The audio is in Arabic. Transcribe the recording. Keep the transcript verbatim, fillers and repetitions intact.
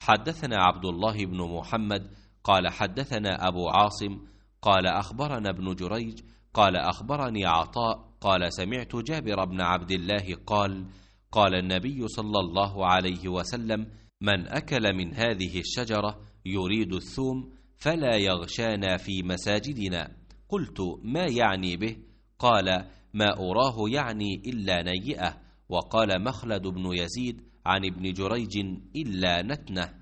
حدثنا عبد الله بن محمد قال حدثنا أبو عاصم قال أخبرنا ابن جريج قال أخبرني عطاء قال سمعت جابر بن عبد الله قال قال النبي صلى الله عليه وسلم: من أكل من هذه الشجرة يريد الثوم فلا يغشانا في مساجدنا. قلت: ما يعني به؟ قال: ما أراه يعني إلا نيئة. وقال مخلد بن يزيد عن ابن جريج: إلا نتنه.